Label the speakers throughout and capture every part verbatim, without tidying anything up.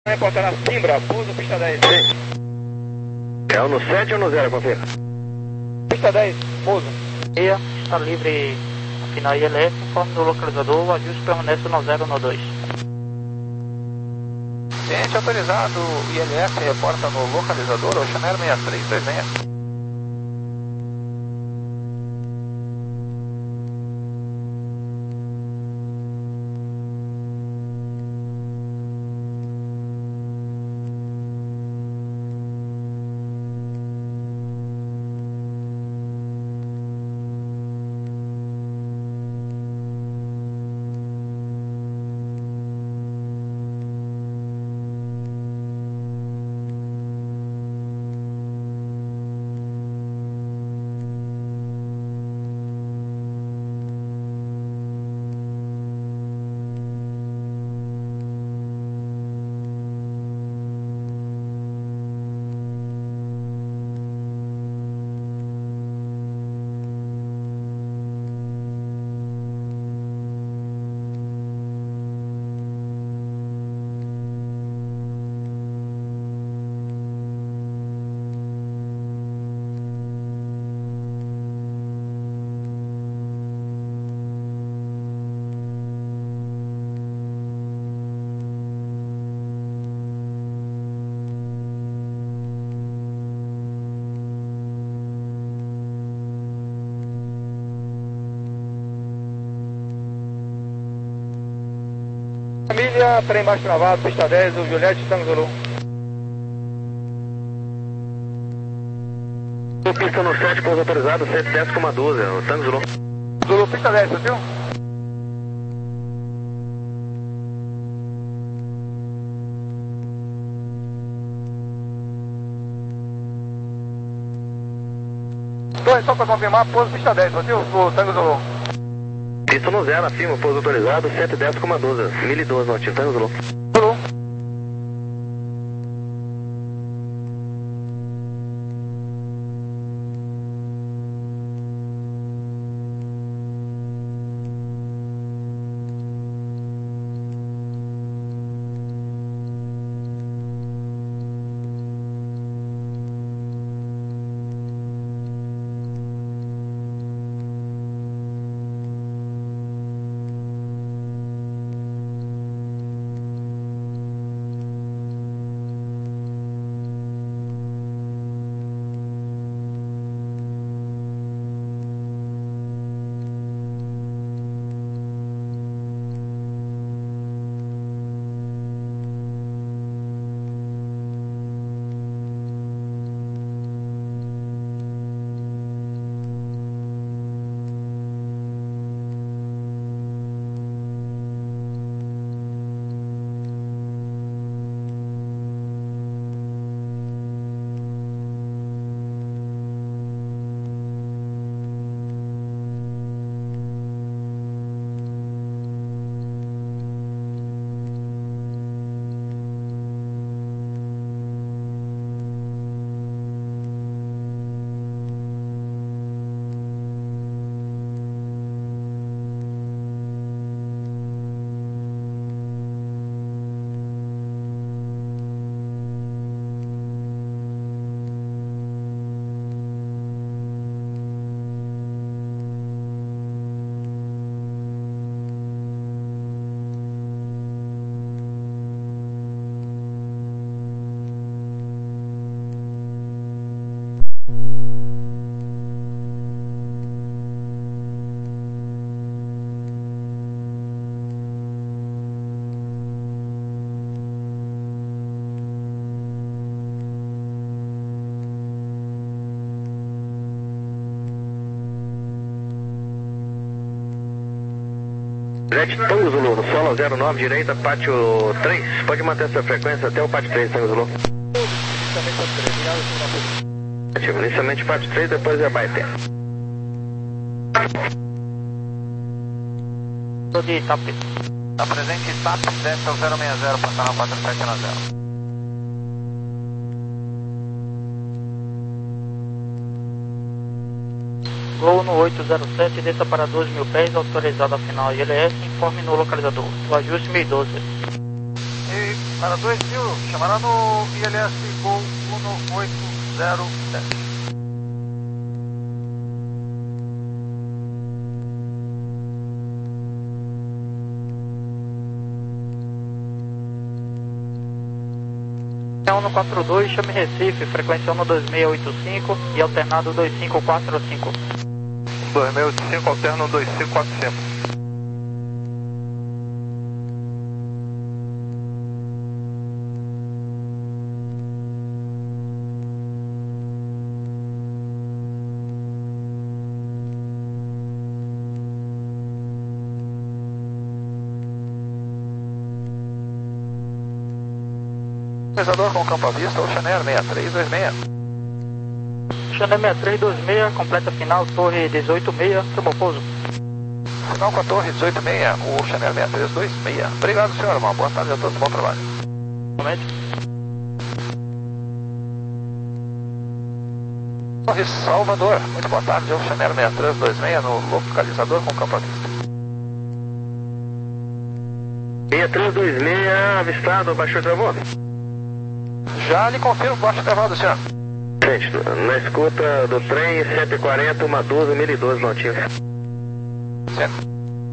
Speaker 1: Reportar na Simbra, pouso pista dez.
Speaker 2: Sim. É o no sete ou no zero, confira?
Speaker 1: Pista dez, pouso.
Speaker 3: Está livre a final I L S, informe do localizador, o ajuste permanece no zero no dois.
Speaker 4: Cliente autorizado, I L S reporta no localizador, Oceaneiro seis três dois seis.
Speaker 1: Família, trem baixo travado, pista dez, o Juliette Tango Zulu.
Speaker 2: Pista no sete, pouso autorizado, cento e dez com doze, o Tango Zulu.
Speaker 1: Zulu, pista dez, viu? Dois, só para confirmar, pouso pista dez, viu? O Tango Zulu.
Speaker 2: Pista no zero, acima, pouso autorizado, cento e dez com doze, mil e doze no ativo, Tango Zulu.
Speaker 1: Zulu.
Speaker 2: Juliette Tango Zulu, no solo zero nove, direita, pátio três. Pode manter essa frequência até o pátio três, Tango Zulu. Ativo, inicialmente pátio três, depois é Baité.
Speaker 3: Estou de TAP.
Speaker 4: Está presente TAP, desce ao zero seis zero, passar na quatro sete na zero.
Speaker 3: Gol no oito zero sete, desça para doze mil pés, autorizado a final I L S, informe no localizador. O ajuste mil e doze.
Speaker 4: E Para dois mil, chamará no I L S Gol um oito zero sete.
Speaker 3: um quatro dois, chame Recife, frequência um dois seis oito cinco e alternado dois cinco quatro cinco.
Speaker 1: dois seis oito cinco, alterno dois cinco quatro cinco.
Speaker 4: Localizador com campo à vista, Ocean Air seis três dois seis.
Speaker 3: Ocean Air seis três dois seis, completa final, torre dezoito seis, turbo pouso.
Speaker 4: Final com a torre dezoito seis, o Ocean Air seis três dois seis. Obrigado, senhor, uma boa tarde a todos, bom trabalho.
Speaker 3: Momento.
Speaker 4: Torre Salvador, muito boa tarde, Ocean Air seis três dois seis no localizador com campo à vista.
Speaker 2: seis três dois seis, avistado, baixou e travou.
Speaker 4: Já lhe confirmo, baixo intervalo, senhor.
Speaker 2: Gente, na escuta do trem sete quarenta, uma doze, mil e doze Nautilus.
Speaker 4: Certo.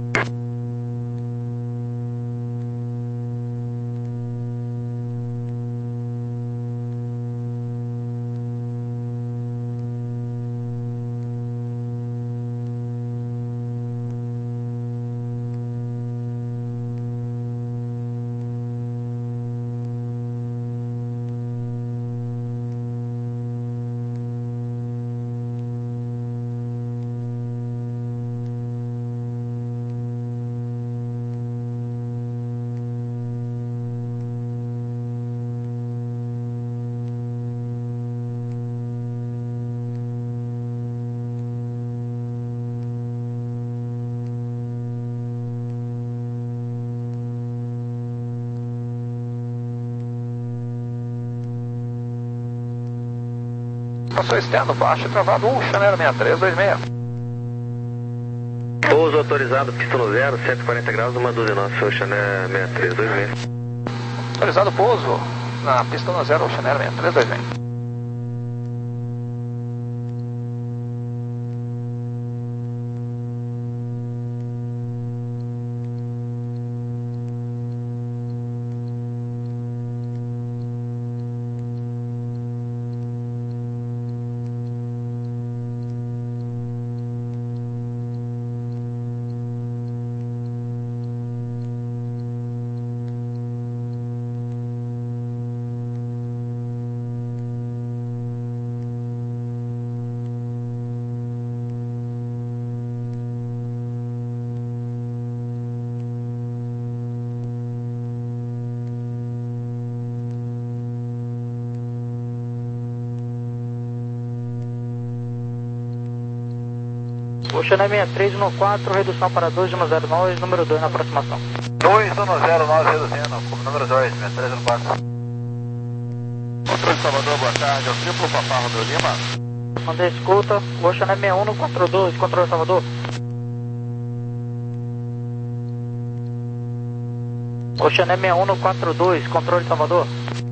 Speaker 4: Passou externo, baixo, travado um, Chanel seis três dois seis.
Speaker 2: Pouso autorizado, pista no zero, cento e quarenta graus, uma doze nossa, Chanel seis três dois seis.
Speaker 4: Autorizado pouso na pista no zero, Chanel seis três dois seis.
Speaker 3: Ocean Air seis três um quatro, redução para dois um zero nove, número dois na aproximação.
Speaker 4: dois um zero nove, reduzindo, número dois, seis três um quatro. Controle Salvador, boa tarde, é o triplo Papá Romeu Lima.
Speaker 3: Mandei escuta, Ocean Air seis um quatro dois, controle Salvador. Ocean Air seis um quatro dois, controle Salvador.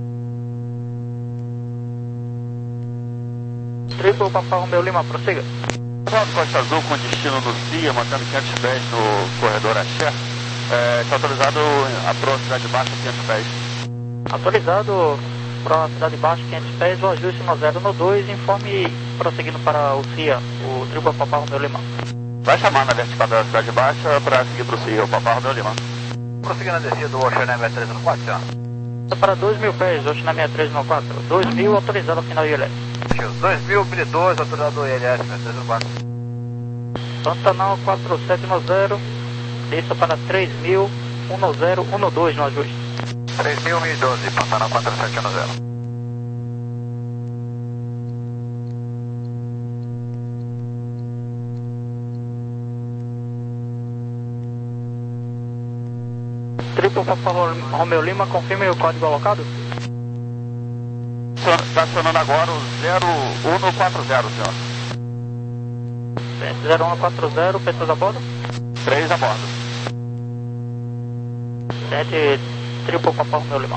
Speaker 3: Triplo Papá Romeu Lima, prossiga.
Speaker 4: Costa Azul com destino no C I A, mantendo quinhentos pés no corredor Axé. Está autorizado a para a cidade baixa quinhentos pés.
Speaker 3: Autorizado para a cidade baixa quinhentos pés, o ajuste no zero no dois, informe prosseguindo para o C I A, o Tribunal Papá Romeu Lima.
Speaker 4: Vai chamar na vertical da cidade baixa para seguir para o C I A, o Papá Romeu Lima. Prosseguindo a descida do Ocean Air seis três um quatro, senhor.
Speaker 3: Para dois mil pés, Ocean Air seis três um quatro, dois mil autorizado a final I L S.
Speaker 4: dois mil, mil e dois, autorizado o I L S seis três um quatro.
Speaker 3: Pantanal quatro sete um zero, desça para três mil, um zero um dois no ajuste.
Speaker 4: três mil, mil e doze, Pantanal quatro sete um zero.
Speaker 3: Triplo Papa Romeu Lima, confirme o código alocado?
Speaker 4: Está acionando agora o zero um quatro zero, senhor.
Speaker 3: zero um quatro zero, pessoas a bordo?
Speaker 4: três a bordo.
Speaker 3: sete Triple Papa Romeo Lima.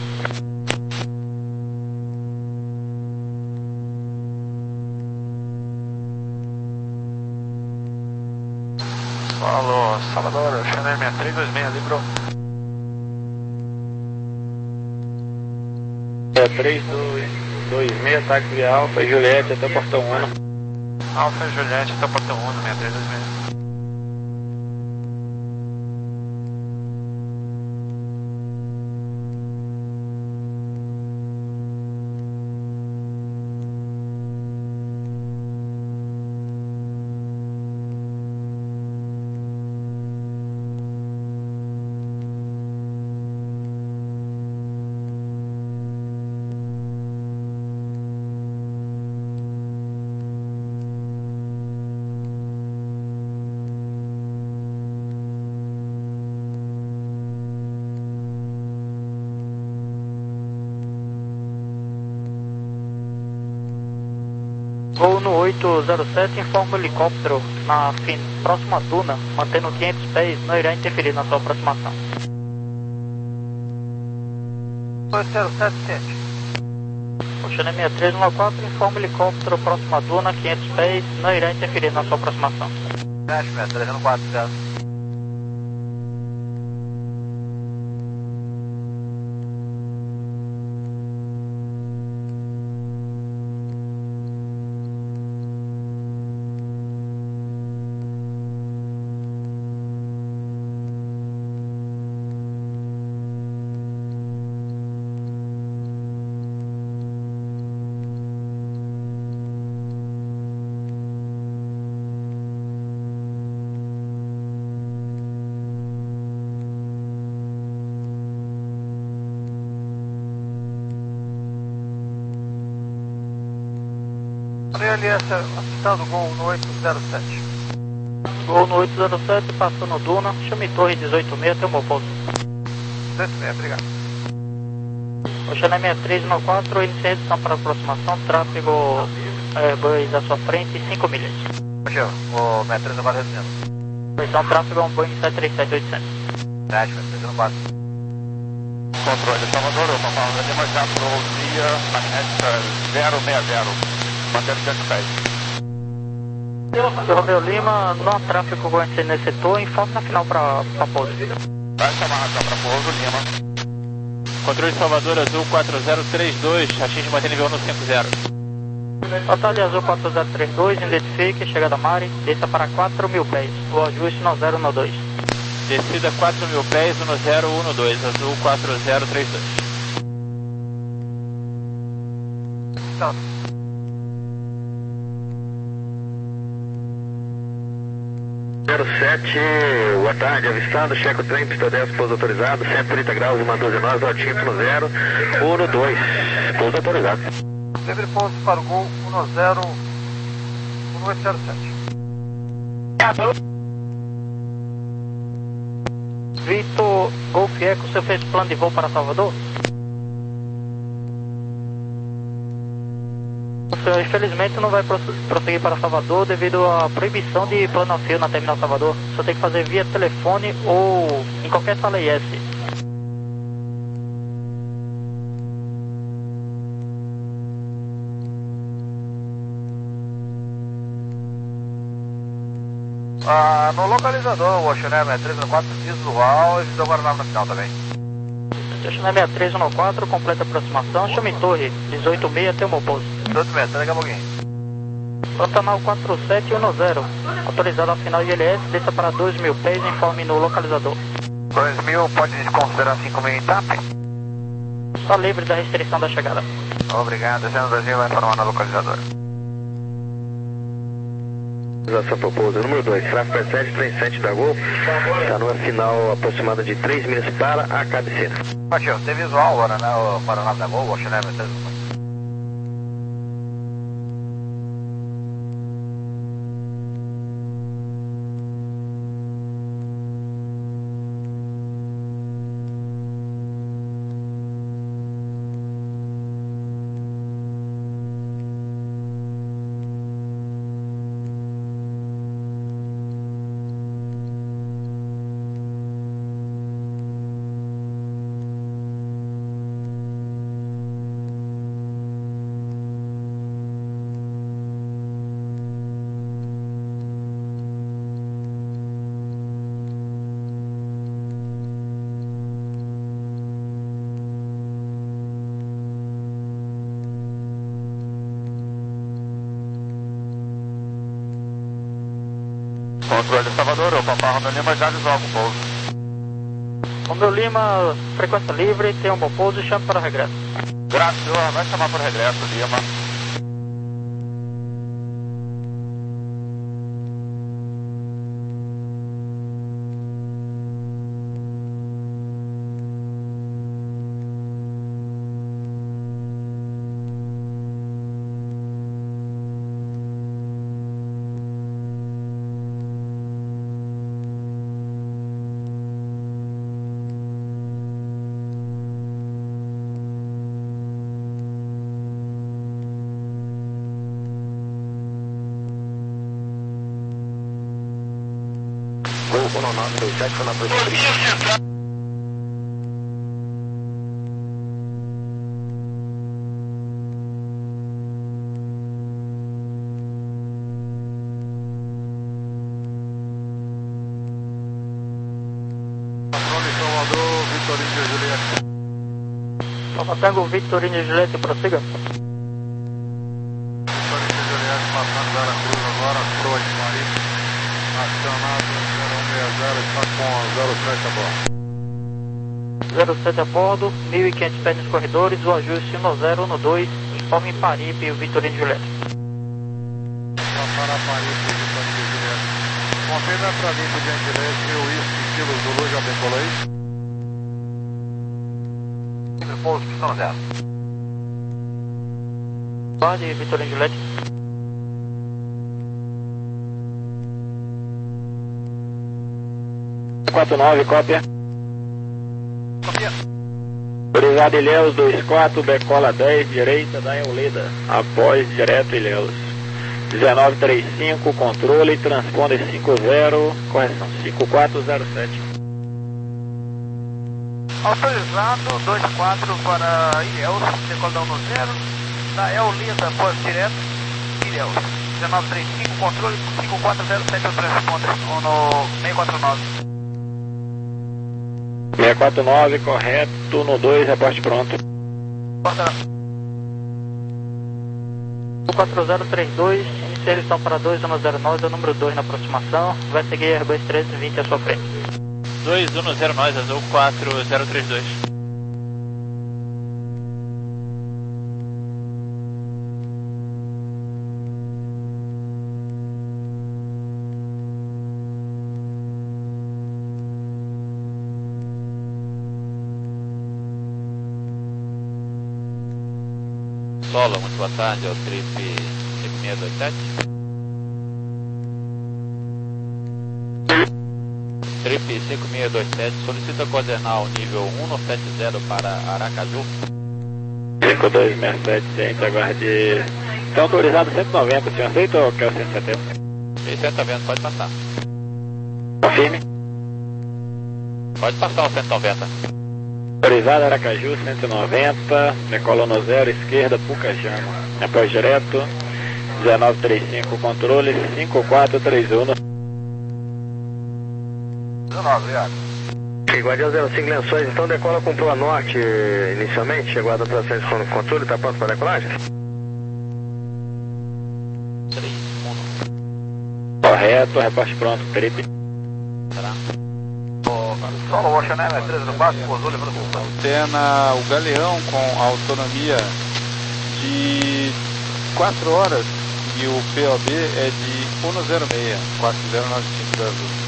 Speaker 1: Alô, Salvador, Channel seis três dois seis, librou.
Speaker 2: três dois seis, táxi Alfa e Juliette até o portão um.
Speaker 1: Alfa e Juliette até o portão um, seis três dois seis.
Speaker 3: Voo no oito zero sete, informa o helicóptero na fim, próxima duna, mantendo quinhentos pés, não irá interferir na sua aproximação.
Speaker 1: dois zero sete sete.
Speaker 3: Oceano seis três um quatro, informa o helicóptero próxima duna, quinhentos pés, não irá interferir na sua aproximação.
Speaker 1: seis três um quatro, zero. Aliança, assistando o gol no oito zero sete.
Speaker 3: Gol no oito zero sete, passando no duna, chame torre dezoito seis, até o meu pouso.
Speaker 1: dezoito seis, obrigado.
Speaker 3: Oceano seis três um quatro, inicia redução para aproximação, tráfego é, Boeing à sua frente, cinco milhas.
Speaker 1: Oceano, o seis três um quatro reduzindo.
Speaker 3: Previsão tráfego é um Boeing sete três sete oitocentos.
Speaker 1: seis três um quatro.
Speaker 4: Controle Salvador, eu Papa Romeo Lima já para o Cia, magnética zero seis zero. Mantendo quinhentos pés.
Speaker 3: Romeo Lima, não há tráfego com esse nesse setor, informe na final para pouso.
Speaker 4: Vai chamar razão para pouso, Lima.
Speaker 5: Controle Salvador Azul quatro zero três dois, atinge mantém nível um cinco zero.
Speaker 3: Total de Azul quatro zero três dois, identifique, chegada Mari, desça para quatro mil pés, o ajuste no zero um dois.
Speaker 5: Descida quatro mil pés, um zero um dois, Azul quatro zero três dois.
Speaker 1: Não.
Speaker 2: zero sete, boa tarde, avistado, checo trem, pista dez, pouso autorizado, cento e trinta graus, uma doze nós, altímetro no zero, um dois, pouso autorizado.
Speaker 1: Livre pouso para o gol um zero um oito zero sete.
Speaker 3: Vitor Golf Eco, você fez plano de voo para Salvador? Você infelizmente não vai prosseguir para Salvador devido à proibição de plano a fio na terminal Salvador. Você tem que fazer via telefone ou em qualquer sala I S.
Speaker 1: Ah, no localizador, o Oceano seis três um quatro visual e visão Guaraná na final também.
Speaker 3: Oceano seis três um quatro, completa aproximação, chame torre, dezoito seis até o meu pouso.
Speaker 1: dezoito seis, daqui a pouquinho.
Speaker 3: Pantanal quatro sete um zero, autorizado a final I L S, desça para dois mil pés, informe no localizador.
Speaker 1: dois mil, pode considerar cinco mil em TAP?
Speaker 3: Está livre da restrição da chegada.
Speaker 1: Obrigado, descendo Brasil, vai informar na localizadora.
Speaker 2: Autorização para o pouso número dois, tráfego P sete três sete da Gol, está numa final aproximada de três milhas para a cabeceira.
Speaker 1: Matheus, tem visual agora, né, o Paraná da Gol, o Oceano seis três um quatro.
Speaker 4: Controle Salvador, o Papa Romeu Lima já avisou o pouso.
Speaker 3: Romeu Lima, frequência livre, tem um bom pouso e chame para o regresso.
Speaker 4: Graças, vai chamar para o regresso, Lima.
Speaker 2: Gol um nove dois sete, foi na posição.
Speaker 1: Controle Salvador, Vitorino e Juliette.
Speaker 3: Papa Tango, Vitorino e Juliette, prossiga.
Speaker 1: Vitorino e Juliette passando Vera Cruz agora, Croa de Paris. Acionado zero um seis zero, está com zero sete a bordo.
Speaker 3: zero sete a bordo, mil e quinhentos pés nos corredores, o ajuste um zero um dois, informe Paripe e o Vitorino e Juliette.
Speaker 1: Já para Paripe, Vitorino e Juliette. Confirma para mim, por gentileza, e o Whisky Kilo Zulu já decolou aí? Pouso, pistão zero.
Speaker 3: Guarde, Vitorino e Juliette.
Speaker 6: quatro nove, cópia.
Speaker 1: Copia.
Speaker 6: Autorizado Ilhéus dois quatro, decola dez, direita da Eulida. Após direto Ilhéus. dezenove trinta e cinco, controle, transponder cinco zero, correção cinco quatro zero sete.
Speaker 1: Autorizado dois quatro para Ilhéus, decoladão no zero. Da Eulida, pós direto, Ilhéus. dezenove trinta e cinco, controle cinco quatro zero sete, o transponder no seiscentos e quarenta e nove.
Speaker 6: seiscentos e quarenta e nove, correto, no dois, reporte pronto.
Speaker 3: quatro zero três dois, inicia a lição para dois um zero nove, é o número dois na aproximação, vai seguir Airbus treze vinte à sua frente.
Speaker 5: dois um zero nove, azul quatro zero três dois. Solo, muito boa tarde, é o Trip cinco seis dois sete. Trip cinco seis dois sete, solicita coordenar o nível um sete zero para Aracaju.
Speaker 6: cinco dois seis sete, gente, aguarde. Está autorizado cento e noventa, o senhor aceita ou quer o cento e setenta?
Speaker 5: cento e noventa, pode passar.
Speaker 6: Confirme.
Speaker 5: Pode passar o cento e noventa.
Speaker 6: Autorizado Aracaju cento e noventa, decola no zero, esquerda, Pucajama. Após direto, dezenove trinta e cinco, controle cinco quatro três um.
Speaker 1: dezenove, obrigado.
Speaker 2: Guardião zero cinco Lençóis, então decola com Proa Norte inicialmente, chegou a operações com controle, está pronto para decolagem?
Speaker 5: três um.
Speaker 6: Correto, reporte pronto, Trip.
Speaker 5: Será?
Speaker 1: Solo, Oceanem, é treze no quatro, pousou, levando o
Speaker 7: Antena, o Galeão com autonomia de quatro horas e o P O B é de um zero seis, quatro zero nove cinco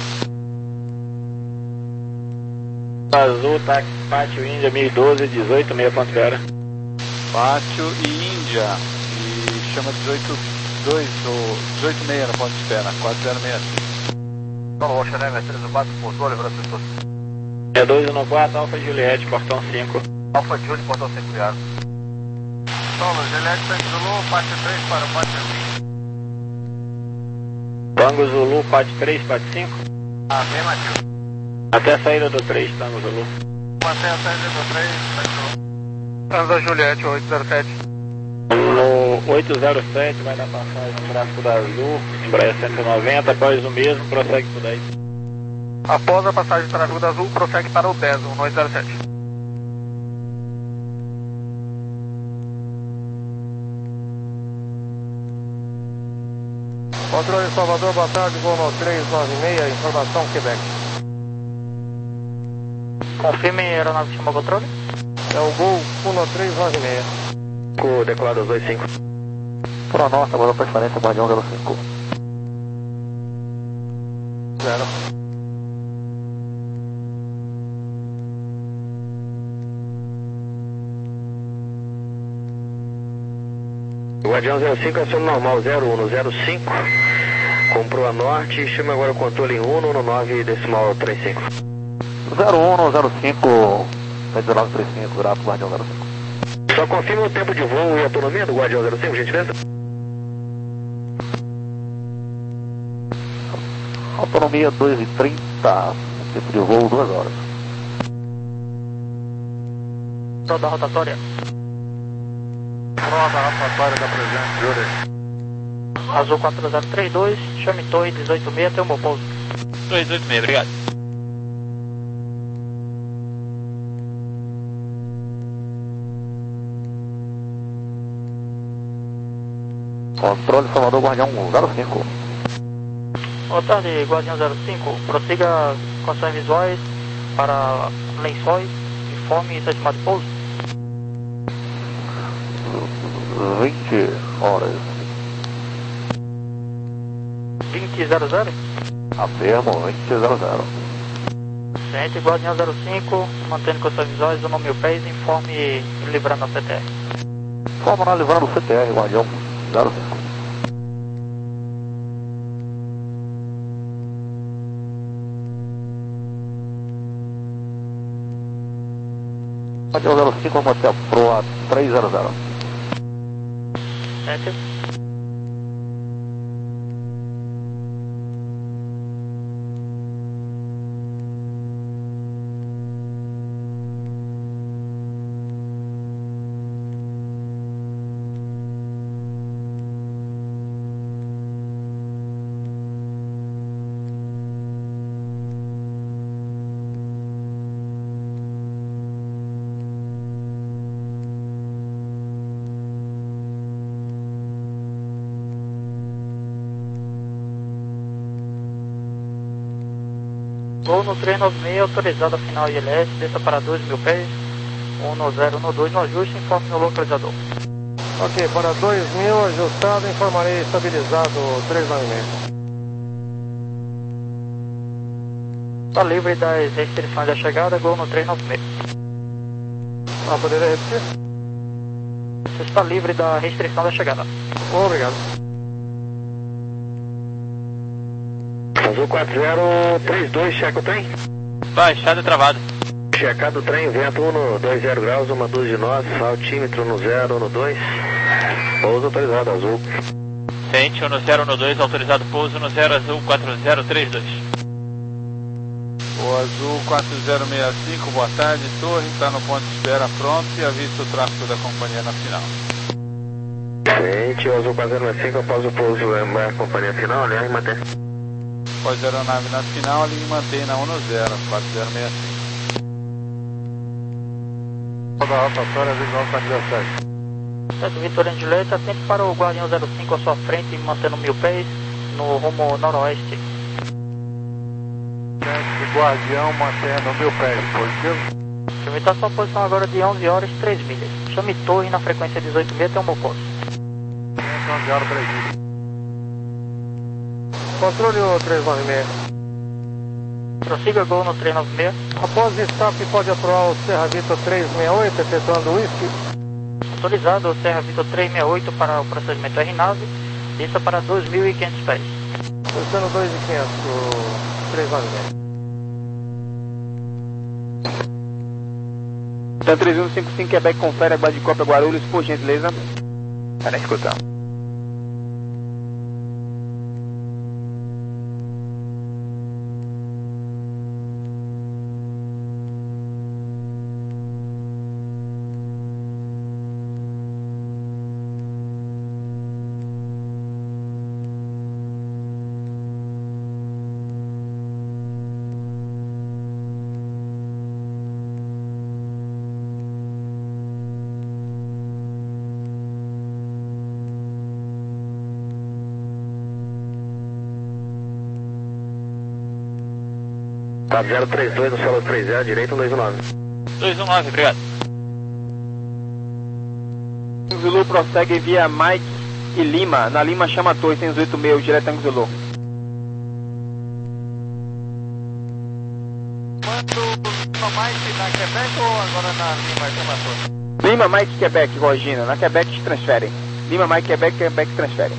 Speaker 7: da Azul.
Speaker 6: Azul, táxi, Pátio Índia mil e doze, dezoito meia ponto zero.
Speaker 7: Pátio e Índia, e chama dezoito dois ou dezoito seis na ponta de espera, quatro zero seis cinco.
Speaker 1: Solo, Oceanem, é treze no quatro, pousou, levando o setor.
Speaker 6: É dois um quatro, Alfa Juliette, portão cinco.
Speaker 1: Alfa Júlio, portão cinco, obrigado. Solo, Juliette, Tango Zulu, Pátio três para o Pátio cinco.
Speaker 6: Tango Zulu, Pátio três, Pátio cinco.
Speaker 1: Ah, bem, Matheus.
Speaker 6: Até a saída do três, Tango Zulu.
Speaker 1: Até a saída do três, Tango Zulu. Tango Juliette, oito zero sete.
Speaker 6: No oito zero sete vai dar passagem no tráfego da Azul, Embraer cento e noventa, após o mesmo, prossegue por dez.
Speaker 1: Após a passagem do tráfego da Azul, prossegue para o dez, um oito zero sete.
Speaker 8: Controle Salvador, boa tarde, Gol no três nove seis, informação Quebec.
Speaker 3: Confirme, aeronave chamou controle.
Speaker 8: É o Gol um três nove seis.
Speaker 2: Com decolado dois cinco.
Speaker 3: Por norte, agora preferência, Guardião zero cinco.
Speaker 8: Zero.
Speaker 2: Guardião zero cinco, ação normal zero um zero cinco. Comprou a norte, chama agora o controle em um no nove decimal trinta e cinco.
Speaker 3: zero um zero cinco, dezenove trinta e cinco, grato, Guardião zero cinco.
Speaker 2: Só confirma o tempo de voo e autonomia do Guardião zero cinco, gentileza.
Speaker 3: Autonomia dois e trinta, tempo de voo duas horas. Toda rotatória.
Speaker 7: Pronta a rotatória da presente, Yuri.
Speaker 3: Azul quatro zero três dois, chame torre dezoito seis, tem um bom pouso.
Speaker 5: dois oito seis, obrigado.
Speaker 3: Controle Salvador, Guardião zero cinco. Boa tarde, Guardião zero cinco. Prossiga com ações visuais para lençóis, informe e estimado de pouso. vinte horas. vinte zero zero? Afirmo, vinte zero zero. Gente, Guardião zero cinco, mantendo com ações visuais, o nome mil pés, informe livrando a C T R. Informe na livrando o C T R, Guardião zero cinco. Guardião zero cinco, vamos até a proa três zero zero. Sete. Voo no três nove seis, autorizado a final I L S, desça para dois mil pés, um no zero, no dois, no ajuste, informe no localizador.
Speaker 8: Ok, para dois mil, ajustado, informarei estabilizado três nove seis.
Speaker 3: Está livre das restrições da chegada, Gol no três nove seis.
Speaker 8: Ah, poderia repetir?
Speaker 3: Você está livre da restrição da chegada.
Speaker 8: Obrigado.
Speaker 2: Azul quatro zero três dois, checa o trem.
Speaker 5: Baixado e travado.
Speaker 2: Checado o trem, vento um no dois zero graus, uma dúzia de nós, altímetro no zero, no dois. Pouso autorizado, Azul.
Speaker 5: Sente um no zero, no dois, autorizado pouso no zero, Azul quatro zero três dois.
Speaker 7: O Azul quatro zero seis cinco, boa tarde, torre, está no ponto de espera pronto e avisa o tráfego da companhia na final.
Speaker 2: Gente, o Azul quatro zero seis cinco, após o pouso, é a companhia final, aliás, mantém.
Speaker 7: Após a aeronave na final, ele mantém na um no zero, quatro zero seis cinco.
Speaker 8: Toda a rotatória, visual para dezessete.
Speaker 3: Certo, Vitória Julieta, atente para o Guardião zero cinco à sua frente, mantendo mil pés, no rumo noroeste.
Speaker 8: O Guardião mantendo mil pés, positivo.
Speaker 3: Chame está sua posição agora de onze horas e três milhas. Chame torre na frequência dezoito seis, tem um bom pouso.
Speaker 8: onze horas e três milhas. Controle o três nove seis.
Speaker 3: Prossiga Gol no três nove seis.
Speaker 8: Após stop, pode aprovar o Serra Vitor três seis oito, efetuando o whisky.
Speaker 3: Autorizado o Serra Vitor três seis oito para o procedimento R nove, desça para dois mil e quinhentos pés.
Speaker 8: Posicionando dois mil e quinhentos, o três nove seis.
Speaker 6: Então três um cinco cinco, Quebec, confere a Guadicópia Guarulhos, por gentileza. Para escutar.
Speaker 2: Tá zero três dois no solo três zero, direita dois um nove.
Speaker 5: dois um nove, obrigado.
Speaker 6: Zulu prossegue via Mike e Lima, na Lima chama Torre, seis oito seis, direto Tango Zulu.
Speaker 1: Quanto no Mike na Quebec ou agora na Lima chama Torre?
Speaker 6: Lima, Mike, Quebec, Regina, na Quebec te transferem. Lima, Mike, Quebec, Quebec transferem.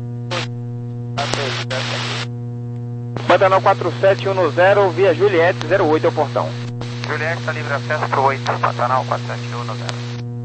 Speaker 6: Pantanal quatro sete um zero, via Juliette, zero oito é o portão.
Speaker 1: Juliette está livre acesso para o oito, Pantanal quatro sete um zero.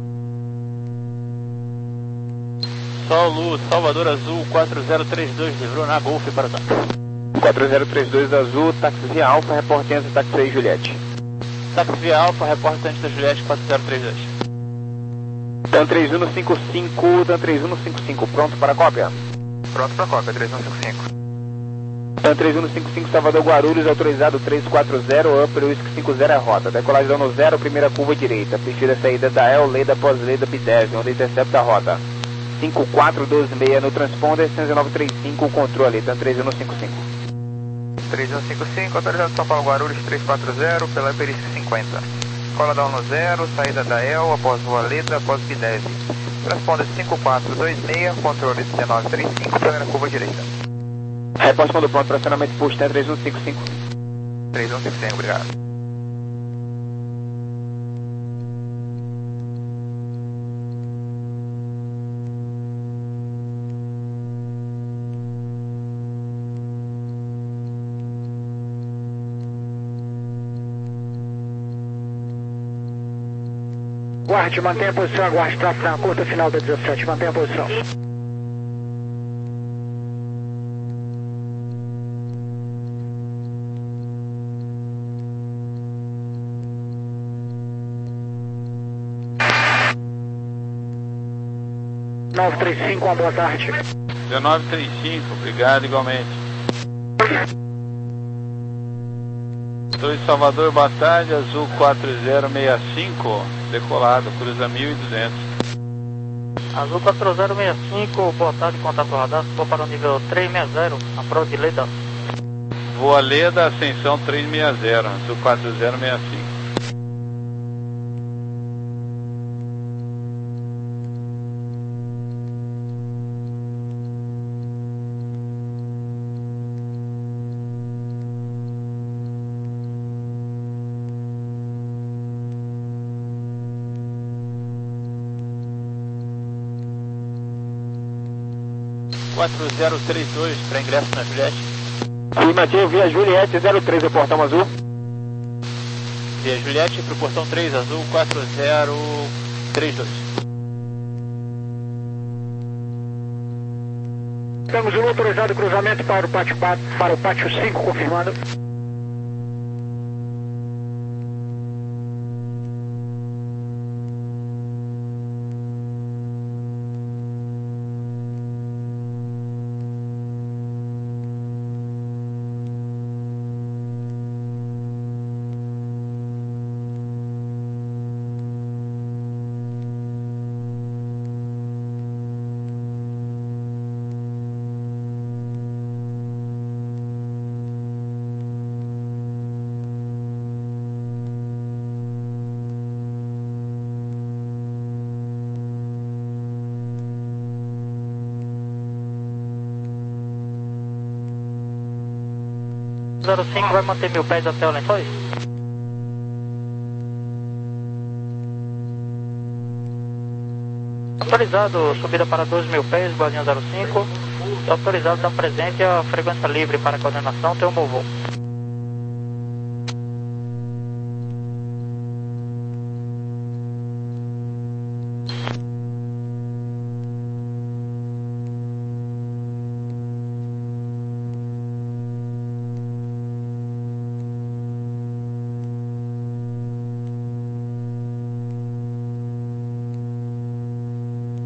Speaker 5: Sol Luz, Salvador Azul, quatro zero três dois, livrou na Golf para o Tango.
Speaker 6: quatro zero três dois Azul, táxi via Alfa, reporte antes do táxi aí, Juliette.
Speaker 5: Táxi via Alfa, reporte antes da Juliette, quatro zero três dois.
Speaker 6: Dan três um cinco cinco, Dan três um cinco cinco, pronto para a cópia?
Speaker 1: Pronto para a cópia, três um cinco cinco.
Speaker 6: Dan três um cinco cinco, Salvador Guarulhos, autorizado três quatro zero, Upper Whisky cinco zero é a rota. Decolagem no zero, primeira curva direita. Prefira saída da El, Leda, pós-Leda, B dez, onde intercepta a rota. cinco quatro um dois seis no transponder, seis nove três cinco, controle, Dan três um cinco cinco.
Speaker 1: três um cinco cinco, autorizado São Paulo Guarulhos três quatro zero, pela Perícia cinquenta. Cola down no zero, saída da El, após Rua Leda, após B dez. Transponder cinco quatro dois seis, controle dezenove trinta e cinco, primeira curva direita.
Speaker 6: Reposto quando pronto, tracionamento posto, Dan três um cinco cinco.
Speaker 1: três um cinco cinco, obrigado.
Speaker 8: Guarde, mantenha a posição, aguarde tráfego na curta final da dezessete, mantenha a posição. nove três cinco, uma boa tarde.
Speaker 7: dezenove trinta e cinco, obrigado igualmente. Torre Salvador, boa tarde, Azul quatro zero seis cinco, decolado, cruza mil e duzentos.
Speaker 3: Azul quatro zero seis cinco, boa tarde, contato radar, vou para o nível três seis zero, a prova de Leda.
Speaker 7: Voa Leda, ascensão três seis zero, Azul quatro zero seis cinco.
Speaker 5: quatro zero três dois para ingresso na Juliette.
Speaker 6: Afirmativo, via Juliette, zero três é o portão azul.
Speaker 5: Via Juliette para o portão três azul, quatro zero três dois.
Speaker 8: Temos um autorizado cruzamento para o pátio, para o pátio cinco, confirmado.
Speaker 3: zero cinco vai manter mil pés até o Lençóis? Autorizado, subida para dois mil pés, Guardião zero cinco. Autorizado, está presente a frequência livre para coordenação, tem um voo.